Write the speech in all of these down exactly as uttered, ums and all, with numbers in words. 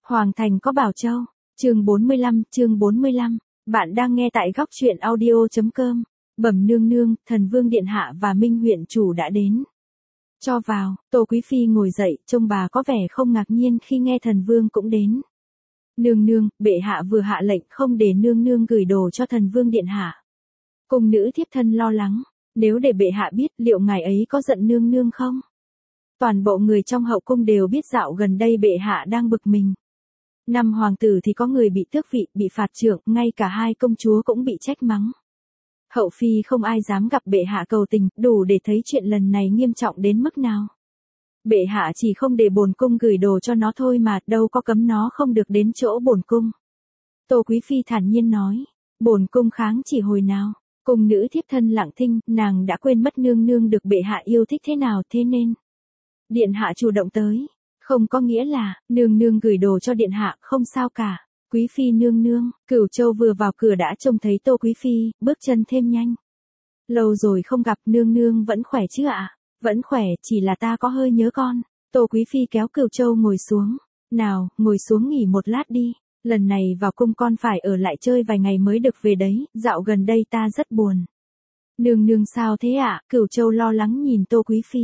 Hoàng thành có bảo châu. Chương bốn mươi lăm, chương bốn mươi lăm. Bạn đang nghe tại góc truyện audio chấm com. Bẩm nương nương, thần vương điện hạ và Minh huyện chủ đã đến. Cho vào. Tô Quý phi ngồi dậy, trông bà có vẻ không ngạc nhiên khi nghe thần vương cũng đến. Nương nương, bệ hạ vừa hạ lệnh không để nương nương gửi đồ cho thần vương điện hạ. Cung nữ thiếp thân lo lắng, nếu để bệ hạ biết liệu ngài ấy có giận nương nương không? Toàn bộ người trong hậu cung đều biết dạo gần đây bệ hạ đang bực mình. Năm hoàng tử thì có người bị tước vị, bị phạt trưởng, ngay cả hai công chúa cũng bị trách mắng. Hậu phi không ai dám gặp bệ hạ cầu tình, đủ để thấy chuyện lần này nghiêm trọng đến mức nào. Bệ hạ chỉ không để bổn cung gửi đồ cho nó thôi mà, đâu có cấm nó không được đến chỗ bổn cung. Tô Quý phi thản nhiên nói, bổn cung kháng chỉ hồi nào. Cung nữ thiếp thân lặng thinh, nàng đã quên mất nương nương được bệ hạ yêu thích thế nào, thế nên điện hạ chủ động tới, không có nghĩa là nương nương gửi đồ cho điện hạ, không sao cả. Quý phi nương nương. Cửu Châu vừa vào cửa đã trông thấy Tô Quý phi, bước chân thêm nhanh. Lâu rồi không gặp, nương nương vẫn khỏe chứ ạ? Vẫn khỏe, chỉ là ta có hơi nhớ con. Tô Quý phi kéo Cửu Châu ngồi xuống. Nào, ngồi xuống nghỉ một lát đi. Lần này vào cung con phải ở lại chơi vài ngày mới được về đấy, dạo gần đây ta rất buồn. Nương nương sao thế ạ? Cửu Châu lo lắng nhìn Tô Quý phi.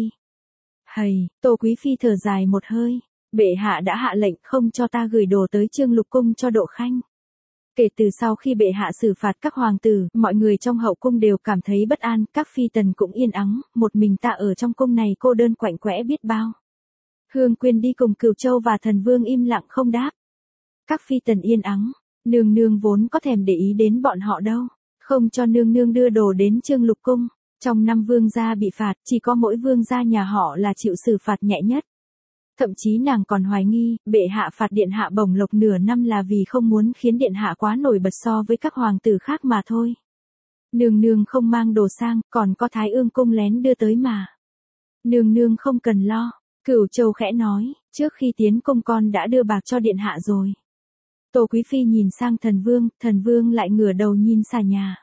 Hầy, Tô Quý phi thở dài một hơi. Bệ hạ đã hạ lệnh không cho ta gửi đồ tới Trương Lục cung cho Độ Khanh. Kể từ sau khi bệ hạ xử phạt các hoàng tử, mọi người trong hậu cung đều cảm thấy bất an, các phi tần cũng yên ắng, một mình ta ở trong cung này cô đơn quạnh quẽ biết bao. Hương Quyên đi cùng Cửu Châu và thần vương im lặng không đáp. Các phi tần yên ắng, nương nương vốn có thèm để ý đến bọn họ đâu, không cho nương nương đưa đồ đến Trương Lục cung. Trong năm vương gia bị phạt, chỉ có mỗi vương gia nhà họ là chịu xử phạt nhẹ nhất. Thậm chí nàng còn hoài nghi, bệ hạ phạt điện hạ bổng lộc nửa năm là vì không muốn khiến điện hạ quá nổi bật so với các hoàng tử khác mà thôi. Nương nương không mang đồ sang, còn có Thái Ương cung lén đưa tới mà. Nương nương không cần lo. Cửu Châu khẽ nói, trước khi tiến cung con đã đưa bạc cho điện hạ rồi. Tô Quý phi nhìn sang thần vương, thần vương lại ngửa đầu nhìn xà nhà.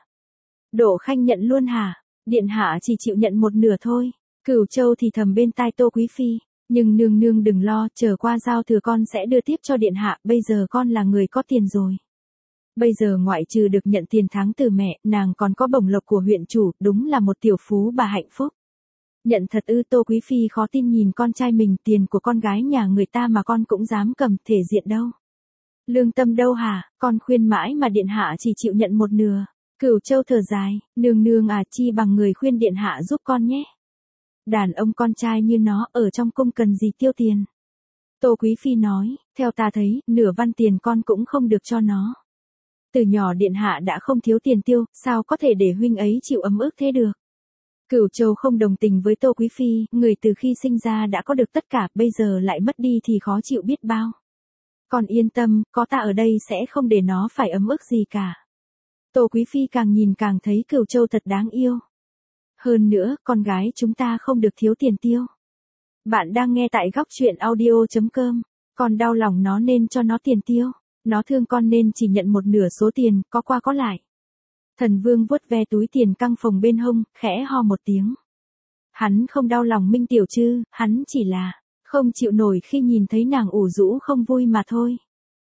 Độ Khanh nhận luôn hả? Điện hạ chỉ chịu nhận một nửa thôi. Cửu Châu thì thầm bên tai Tô Quý phi. Nhưng nương nương đừng lo, chờ qua giao thừa con sẽ đưa tiếp cho điện hạ, bây giờ con là người có tiền rồi. Bây giờ ngoại trừ được nhận tiền tháng từ mẹ, nàng còn có bổng lộc của huyện chủ, đúng là một tiểu phú bà hạnh phúc. Nhận thật ư? Tô Quý phi khó tin nhìn con trai mình, tiền của con gái nhà người ta mà con cũng dám cầm, thể diện đâu. Lương tâm đâu hả? Con khuyên mãi mà điện hạ chỉ chịu nhận một nửa. Cửu Châu thở dài, nương nương à, chi bằng người khuyên điện hạ giúp con nhé. Đàn ông con trai như nó ở trong cung cần gì tiêu tiền. Tô Quý phi nói, theo ta thấy, nửa văn tiền con cũng không được cho nó. Từ nhỏ điện hạ đã không thiếu tiền tiêu, sao có thể để huynh ấy chịu ấm ức thế được. Cửu Châu không đồng tình với Tô Quý phi, người từ khi sinh ra đã có được tất cả, bây giờ lại mất đi thì khó chịu biết bao. Con yên tâm, có ta ở đây sẽ không để nó phải ấm ức gì cả. Tô Quý phi càng nhìn càng thấy Cửu Châu thật đáng yêu. Hơn nữa, con gái chúng ta không được thiếu tiền tiêu. Bạn đang nghe tại góc truyện audio chấm com. Con đau lòng nó nên cho nó tiền tiêu. Nó thương con nên chỉ nhận một nửa số tiền, có qua có lại. Thần vương vuốt ve túi tiền căng phồng bên hông, khẽ ho một tiếng. Hắn không đau lòng Minh tiểu chứ, hắn chỉ là không chịu nổi khi nhìn thấy nàng ủ rũ không vui mà thôi.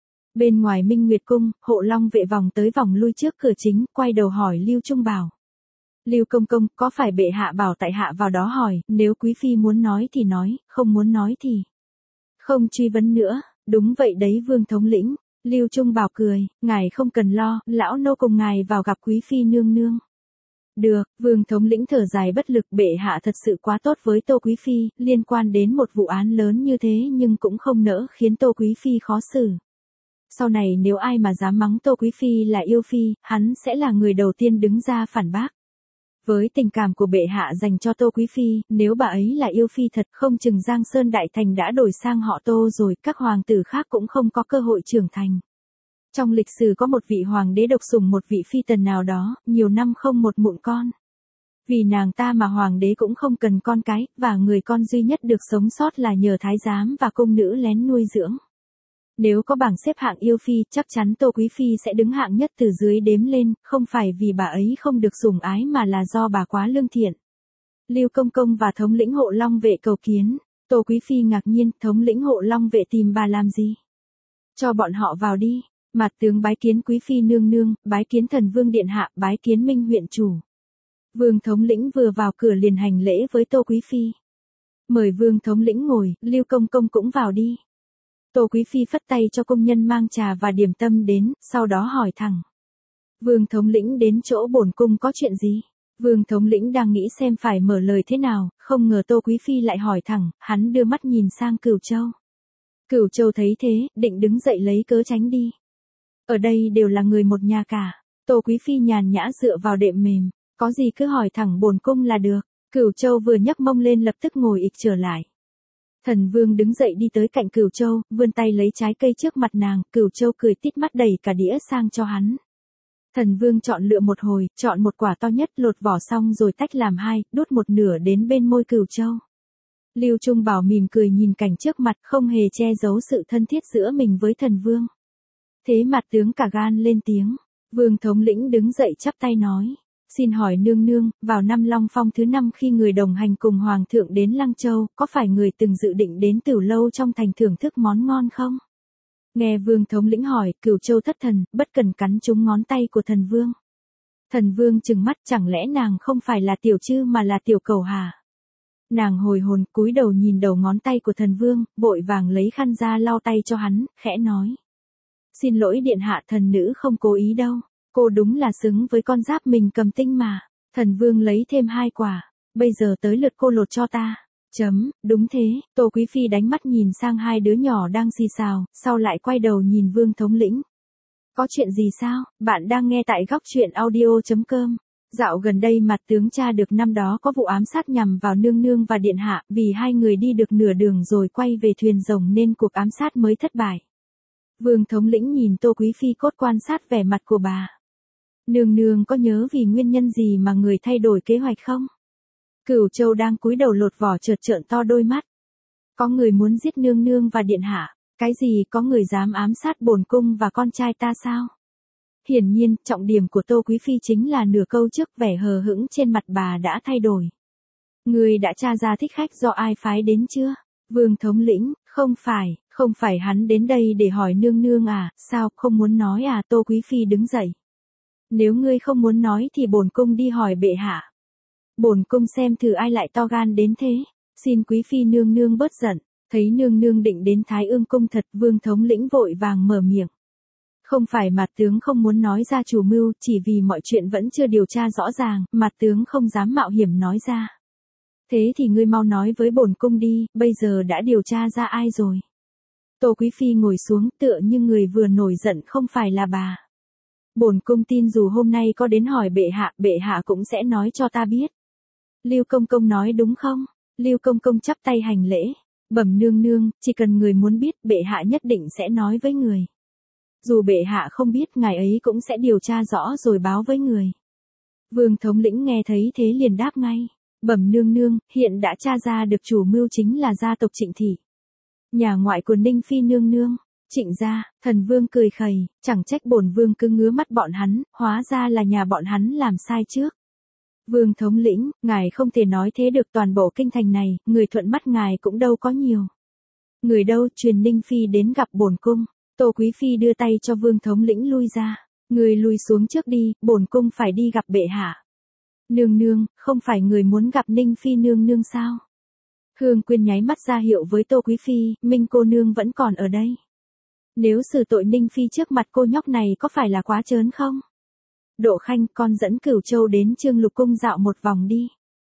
Bên ngoài Minh Nguyệt cung, Hộ Long vệ vòng tới vòng lui trước cửa chính, quay đầu hỏi Lưu Trung Bảo. Lưu công công, có phải bệ hạ bảo tại hạ vào đó hỏi, nếu quý phi muốn nói thì nói, không muốn nói thì không truy vấn nữa. Đúng vậy đấy vương thống lĩnh. Lưu Trung Bảo cười, ngài không cần lo, lão nô cùng ngài vào gặp quý phi nương nương. Được, vương thống lĩnh thở dài bất lực, bệ hạ thật sự quá tốt với Tô Quý phi, liên quan đến một vụ án lớn như thế nhưng cũng không nỡ khiến Tô Quý phi khó xử. Sau này nếu ai mà dám mắng Tô Quý phi là yêu phi, hắn sẽ là người đầu tiên đứng ra phản bác. Với tình cảm của bệ hạ dành cho Tô Quý phi, nếu bà ấy là yêu phi thật, không chừng Giang Sơn Đại Thành đã đổi sang họ Tô rồi, các hoàng tử khác cũng không có cơ hội trưởng thành. Trong lịch sử có một vị hoàng đế độc sủng một vị phi tần nào đó, nhiều năm không một mụn con. Vì nàng ta mà hoàng đế cũng không cần con cái, và người con duy nhất được sống sót là nhờ thái giám và cung nữ lén nuôi dưỡng. Nếu có bảng xếp hạng yêu phi, chắc chắn Tô Quý phi sẽ đứng hạng nhất từ dưới đếm lên, không phải vì bà ấy không được sủng ái mà là do bà quá lương thiện. Lưu công công và thống lĩnh Hộ Long vệ cầu kiến. Tô Quý phi ngạc nhiên, thống lĩnh Hộ Long vệ tìm bà làm gì? Cho bọn họ vào đi. Mạt tướng bái kiến quý phi nương nương, bái kiến thần vương điện hạ, bái kiến Minh huyện chủ. Vương thống lĩnh vừa vào cửa liền hành lễ với Tô Quý phi. Mời vương thống lĩnh ngồi, Lưu công công cũng vào đi. Tô Quý phi phất tay cho công nhân mang trà và điểm tâm đến, sau đó hỏi thẳng. Vương thống lĩnh đến chỗ bổn cung có chuyện gì? Vương thống lĩnh đang nghĩ xem phải mở lời thế nào, không ngờ Tô Quý phi lại hỏi thẳng, hắn đưa mắt nhìn sang Cửu Châu. Cửu Châu thấy thế, định đứng dậy lấy cớ tránh đi. Ở đây đều là người một nhà cả. Tô Quý phi nhàn nhã dựa vào đệm mềm, có gì cứ hỏi thẳng bổn cung là được. Cửu Châu vừa nhấc mông lên lập tức ngồi ịch trở lại. Thần vương đứng dậy đi tới cạnh Cửu Châu, vươn tay lấy trái cây trước mặt nàng, Cửu Châu cười tít mắt đẩy cả đĩa sang cho hắn. Thần vương chọn lựa một hồi, chọn một quả to nhất, lột vỏ xong rồi tách làm hai, đút một nửa đến bên môi Cửu Châu. Lưu Trung Bảo mỉm cười nhìn cảnh trước mặt, không hề che giấu sự thân thiết giữa mình với thần vương. Thế mặt tướng cả gan lên tiếng. Vương thống lĩnh đứng dậy chắp tay nói. Xin hỏi nương nương, vào năm Long Phong thứ năm khi người đồng hành cùng Hoàng thượng đến Lăng Châu, có phải người từng dự định đến Tửu Lâu trong thành thưởng thức món ngon không? Nghe vương thống lĩnh hỏi, Cửu Châu thất thần, bất cần cắn trúng ngón tay của thần vương. Thần vương trừng mắt, chẳng lẽ nàng không phải là tiểu chư mà là tiểu cầu hả? Nàng hồi hồn, cúi đầu nhìn đầu ngón tay của thần vương, vội vàng lấy khăn ra lau tay cho hắn, khẽ nói. Xin lỗi điện hạ, thần nữ không cố ý đâu. Cô đúng là xứng với con giáp mình cầm tinh mà. Thần vương lấy thêm hai quả. Bây giờ tới lượt cô lột cho ta. Chấm, đúng thế. Tô Quý phi đánh mắt nhìn sang hai đứa nhỏ đang xì xào, sau lại quay đầu nhìn vương thống lĩnh. Có chuyện gì sao? Bạn đang nghe tại góc truyện audio chấm com. Dạo gần đây mặt tướng tra được năm đó có vụ ám sát nhằm vào nương nương và điện hạ, vì hai người đi được nửa đường rồi quay về thuyền rồng nên cuộc ám sát mới thất bại. Vương thống lĩnh nhìn Tô Quý phi cốt quan sát vẻ mặt của bà. Nương nương có nhớ vì nguyên nhân gì mà người thay đổi kế hoạch không? Cửu Châu đang cúi đầu lột vỏ chợt trợn to đôi mắt. Có người muốn giết nương nương và điện hạ. Cái gì, có người dám ám sát bổn cung và con trai ta sao? Hiển nhiên, trọng điểm của Tô Quý phi chính là nửa câu trước, vẻ hờ hững trên mặt bà đã thay đổi. Người đã tra ra thích khách do ai phái đến chưa? Vương thống lĩnh, không phải, không phải hắn đến đây để hỏi nương nương à, sao, không muốn nói à? Tô Quý phi đứng dậy. Nếu ngươi không muốn nói thì bổn cung đi hỏi bệ hạ. Bổn cung xem thử ai lại to gan đến thế. Xin quý phi nương nương bớt giận. Thấy nương nương định đến Thái Ương cung thật, vương thống lĩnh vội vàng mở miệng. Không phải mặt tướng không muốn nói ra chủ mưu, chỉ vì mọi chuyện vẫn chưa điều tra rõ ràng, mặt tướng không dám mạo hiểm nói ra. Thế thì ngươi mau nói với bổn cung đi, bây giờ đã điều tra ra ai rồi? Tô Quý phi ngồi xuống, tựa như người vừa nổi giận không phải là bà. Bổn cung tin dù hôm nay có đến hỏi bệ hạ, bệ hạ cũng sẽ nói cho ta biết. Lưu công công nói đúng không? Lưu công công chắp tay hành lễ. Bẩm nương nương, chỉ cần người muốn biết, bệ hạ nhất định sẽ nói với người. Dù bệ hạ không biết, ngài ấy cũng sẽ điều tra rõ rồi báo với người. Vương thống lĩnh nghe thấy thế liền đáp ngay. Bẩm nương nương, hiện đã tra ra được chủ mưu chính là gia tộc Trịnh thị. Nhà ngoại của Ninh phi nương nương. Trịnh gia, thần vương cười khẩy, chẳng trách bổn vương cứ ngứa mắt bọn hắn, hóa ra là nhà bọn hắn làm sai trước. Vương thống lĩnh, ngài không thể nói thế được, toàn bộ kinh thành này, người thuận mắt ngài cũng đâu có nhiều. Người đâu, truyền Ninh phi đến gặp bổn cung. Tô Quý phi đưa tay cho vương thống lĩnh lui ra. Người lui xuống trước đi, bổn cung phải đi gặp bệ hạ. Nương nương, không phải người muốn gặp Ninh phi nương nương sao? Hương Quyên nháy mắt ra hiệu với Tô Quý phi, Minh cô nương vẫn còn ở đây. Nếu xử tội Ninh phi trước mặt cô nhóc này có phải là quá trớn không? Độ Khanh, con dẫn Cửu Châu đến Trương Lục cung dạo một vòng đi.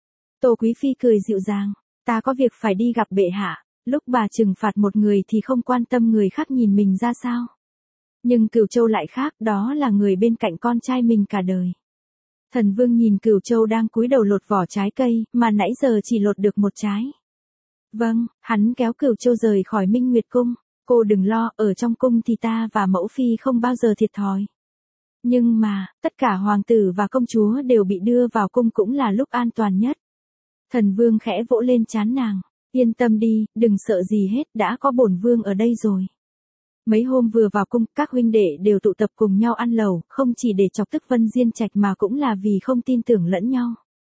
Tô Quý phi cười dịu dàng, ta có việc phải đi gặp bệ hạ. Lúc bà trừng phạt một người thì không quan tâm người khác nhìn mình ra sao. Nhưng Cửu Châu lại khác, đó là người bên cạnh con trai mình cả đời. Thần vương nhìn Cửu Châu đang cúi đầu lột vỏ trái cây, mà nãy giờ chỉ lột được một trái. Vâng, hắn kéo Cửu Châu rời khỏi Minh Nguyệt cung. Cô đừng lo, ở trong cung thì ta và mẫu phi không bao giờ thiệt thòi. Nhưng mà, tất cả hoàng tử và công chúa đều bị đưa vào cung cũng là lúc an toàn nhất. Thần vương khẽ vỗ lên trán nàng. Yên tâm đi, đừng sợ gì hết, đã có bổn vương ở đây rồi. Mấy hôm vừa vào cung, các huynh đệ đều tụ tập cùng nhau ăn lẩu, không chỉ để chọc tức Vân Diên Trạch mà cũng là vì không tin tưởng lẫn nhau.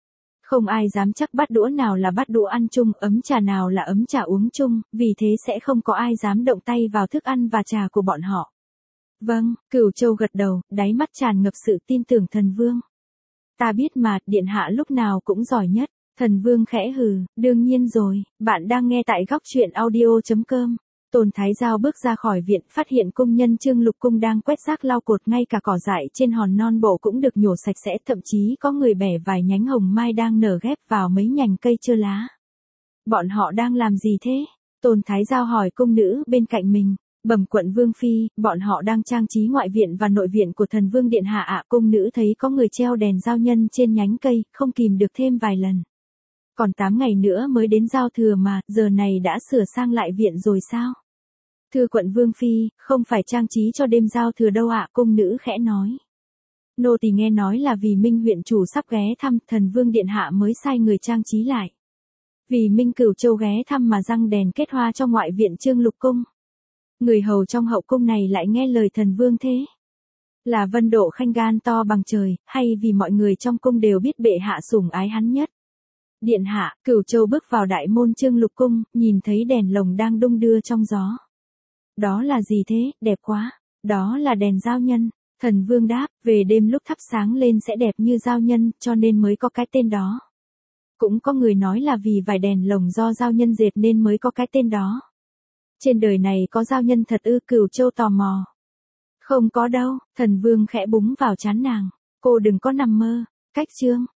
Không ai dám chắc bát đũa nào là bát đũa ăn chung, ấm trà nào là ấm trà uống chung, vì thế sẽ không có ai dám động tay vào thức ăn và trà của bọn họ. Vâng, Cửu Châu gật đầu, đáy mắt tràn ngập sự tin tưởng thần vương. Ta biết mà, điện hạ lúc nào cũng giỏi nhất. Thần vương khẽ hừ, đương nhiên rồi, bạn đang nghe tại góc truyện audio.com. Tôn Thái Giao bước ra khỏi viện, phát hiện cung nhân Trương Lục Cung đang quét rác lau cột, ngay cả cỏ dại trên hòn non bộ cũng được nhổ sạch sẽ, thậm chí có người bẻ vài nhánh hồng mai đang nở ghép vào mấy nhành cây trơ lá. Bọn họ đang làm gì thế? Tôn Thái Giao hỏi cung nữ bên cạnh mình. Bẩm quận vương phi, bọn họ đang trang trí ngoại viện và nội viện của thần vương điện hạ ạ. Cung nữ thấy có người treo đèn giao nhân trên nhánh cây, không kìm được thêm vài lần. Còn tám ngày nữa mới đến giao thừa mà, giờ này đã sửa sang lại viện rồi sao? Thưa quận vương phi, không phải trang trí cho đêm giao thừa đâu ạ, cung nữ khẽ nói. Nô tỳ nghe nói là vì Minh huyện chủ sắp ghé thăm, thần vương điện hạ mới sai người trang trí lại. Vì Minh Cửu Châu ghé thăm mà răng đèn kết hoa cho ngoại viện Trương Lục Cung. Người hầu trong hậu cung này lại nghe lời thần vương thế. Là Vân Độ Khanh gan to bằng trời, hay vì mọi người trong cung đều biết bệ hạ sủng ái hắn nhất? Điện hạ, Cửu Châu bước vào đại môn Trương Lục Cung, nhìn thấy đèn lồng đang đung đưa trong gió. Đó là gì thế, đẹp quá. Đó là đèn giao nhân. Thần vương đáp, về đêm lúc thắp sáng lên sẽ đẹp như giao nhân, cho nên mới có cái tên đó. Cũng có người nói là vì vài đèn lồng do giao nhân dệt nên mới có cái tên đó. Trên đời này có giao nhân thật ư? Cửu Châu tò mò. Không có đâu, thần vương khẽ búng vào trán nàng. Cô đừng có nằm mơ. Cách chương.